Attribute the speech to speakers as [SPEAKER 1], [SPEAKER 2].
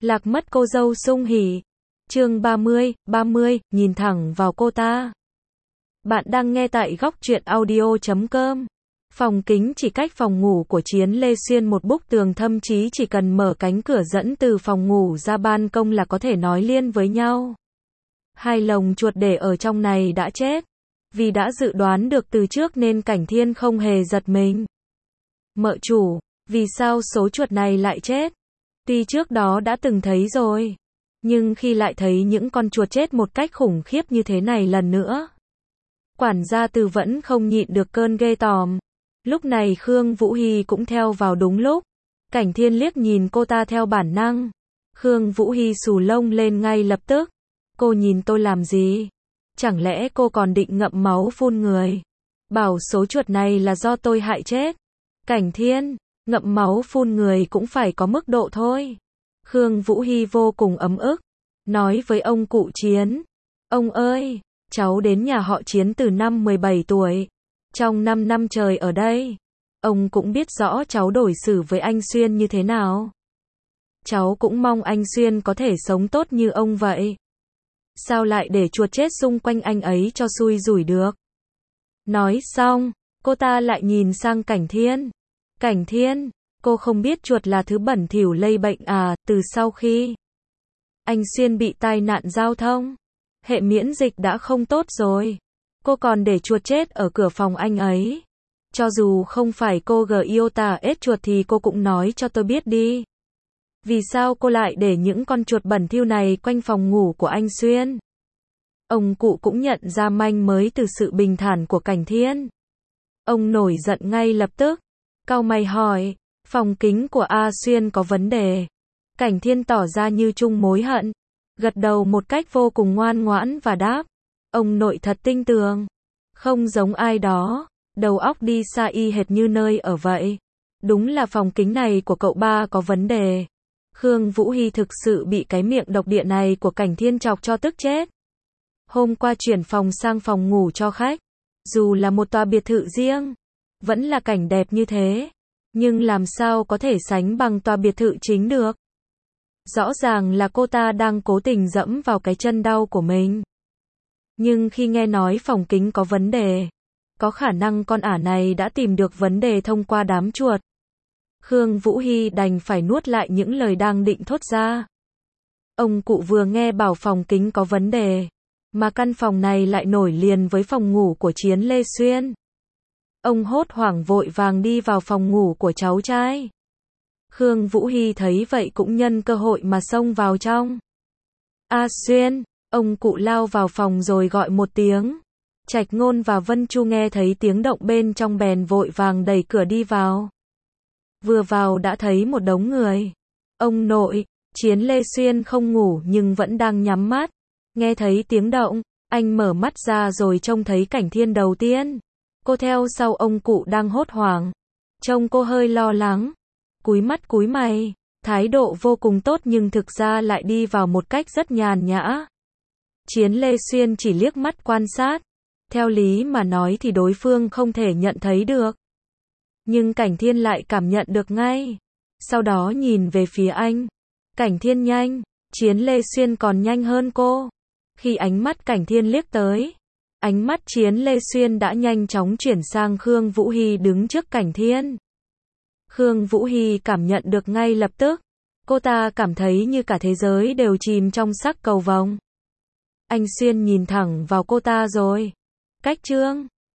[SPEAKER 1] Lạc mất cô dâu Sung Hỷ. Chương 30, nhìn thẳng vào cô ta. Bạn đang nghe tại góc truyện audio.com. Phòng kính chỉ cách phòng ngủ của Chiến Lê Xuyên một bức tường, thậm chí chỉ cần mở cánh cửa dẫn từ phòng ngủ ra ban công là có thể nói liên với nhau. Hai lồng chuột để ở trong này đã chết. Vì đã dự đoán được từ trước nên Cảnh Thiên không hề giật mình. Mợ chủ, vì sao số chuột này lại chết? Tuy trước đó đã từng thấy rồi, nhưng khi lại thấy những con chuột chết một cách khủng khiếp như thế này lần nữa, quản gia Từ vẫn không nhịn được cơn ghê tởm. Lúc này Khương Vũ Hy cũng theo vào đúng lúc. Cảnh Thiên liếc nhìn cô ta theo bản năng. Khương Vũ Hy xù lông lên ngay lập tức. Cô nhìn tôi làm gì? Chẳng lẽ cô còn định ngậm máu phun người? Bảo số chuột này là do tôi hại chết. Cảnh Thiên, ngậm máu phun người cũng phải có mức độ thôi. Khương Vũ Hy vô cùng ấm ức. Nói với ông cụ Chiến. Ông ơi, cháu đến nhà họ Chiến từ năm 17 tuổi. Trong 5 năm trời ở đây, ông cũng biết rõ cháu đối xử với anh Xuyên như thế nào. Cháu cũng mong anh Xuyên có thể sống tốt như ông vậy. Sao lại để chuột chết xung quanh anh ấy cho xui rủi được? Nói xong, cô ta lại nhìn sang Cảnh Thiên. Cảnh Thiên, cô không biết chuột là thứ bẩn thỉu lây bệnh à? Từ sau khi anh Xuyên bị tai nạn giao thông, hệ miễn dịch đã không tốt rồi. Cô còn để chuột chết ở cửa phòng anh ấy. Cho dù không phải cô Giota ết chuột thì cô cũng nói cho tôi biết đi. Vì sao cô lại để những con chuột bẩn thỉu này quanh phòng ngủ của anh Xuyên? Ông cụ cũng nhận ra manh mới từ sự bình thản của Cảnh Thiên. Ông nổi giận ngay lập tức. Cau mày hỏi, phòng kính của A Xuyên có vấn đề. Cảnh Thiên tỏ ra như chung mối hận. Gật đầu một cách vô cùng ngoan ngoãn và đáp. Ông nội thật tinh tường. Không giống ai đó. Đầu óc đi xa y hệt như nơi ở vậy. Đúng là phòng kính này của cậu ba có vấn đề. Khương Vũ Hy thực sự bị cái miệng độc địa này của Cảnh Thiên chọc cho tức chết. Hôm qua chuyển phòng sang phòng ngủ cho khách. Dù là một tòa biệt thự riêng, vẫn là cảnh đẹp như thế. Nhưng làm sao có thể sánh bằng tòa biệt thự chính được? Rõ ràng là cô ta đang cố tình dẫm vào cái chân đau của mình. Nhưng khi nghe nói phòng kính có vấn đề, có khả năng con ả này đã tìm được vấn đề thông qua đám chuột. Khương Vũ Hy đành phải nuốt lại những lời đang định thốt ra. Ông cụ vừa nghe bảo phòng kính có vấn đề, mà căn phòng này lại nổi liền với phòng ngủ của Chiến Lê Xuyên. Ông hốt hoảng vội vàng đi vào phòng ngủ của cháu trai. Khương Vũ Hy thấy vậy cũng nhân cơ hội mà xông vào trong. A Xuyên, ông cụ lao vào phòng rồi gọi một tiếng. Trạch Ngôn và Vân Chu nghe thấy tiếng động bên trong bèn vội vàng đẩy cửa đi vào. Vừa vào đã thấy một đống người. Ông nội, Chiến Lê Xuyên không ngủ nhưng vẫn đang nhắm mắt. Nghe thấy tiếng động, anh mở mắt ra rồi trông thấy Cảnh Thiên đầu tiên. Cô theo sau ông cụ đang hốt hoảng. Trông cô hơi lo lắng. Cúi mắt cúi mày. Thái độ vô cùng tốt nhưng thực ra lại đi vào một cách rất nhàn nhã. Chiến Lê Xuyên chỉ liếc mắt quan sát. Theo lý mà nói thì đối phương không thể nhận thấy được. Nhưng Cảnh Thiên lại cảm nhận được ngay. Sau đó nhìn về phía anh. Cảnh Thiên nhanh. Chiến Lê Xuyên còn nhanh hơn cô. Khi ánh mắt Cảnh Thiên liếc tới, ánh mắt Chiến Lê Xuyên đã nhanh chóng chuyển sang Khương Vũ Hy đứng trước Cảnh Thiên. Khương Vũ Hy cảm nhận được ngay lập tức. Cô ta cảm thấy như cả thế giới đều chìm trong sắc cầu vồng. Anh Xuyên nhìn thẳng vào cô ta rồi. Cách trương.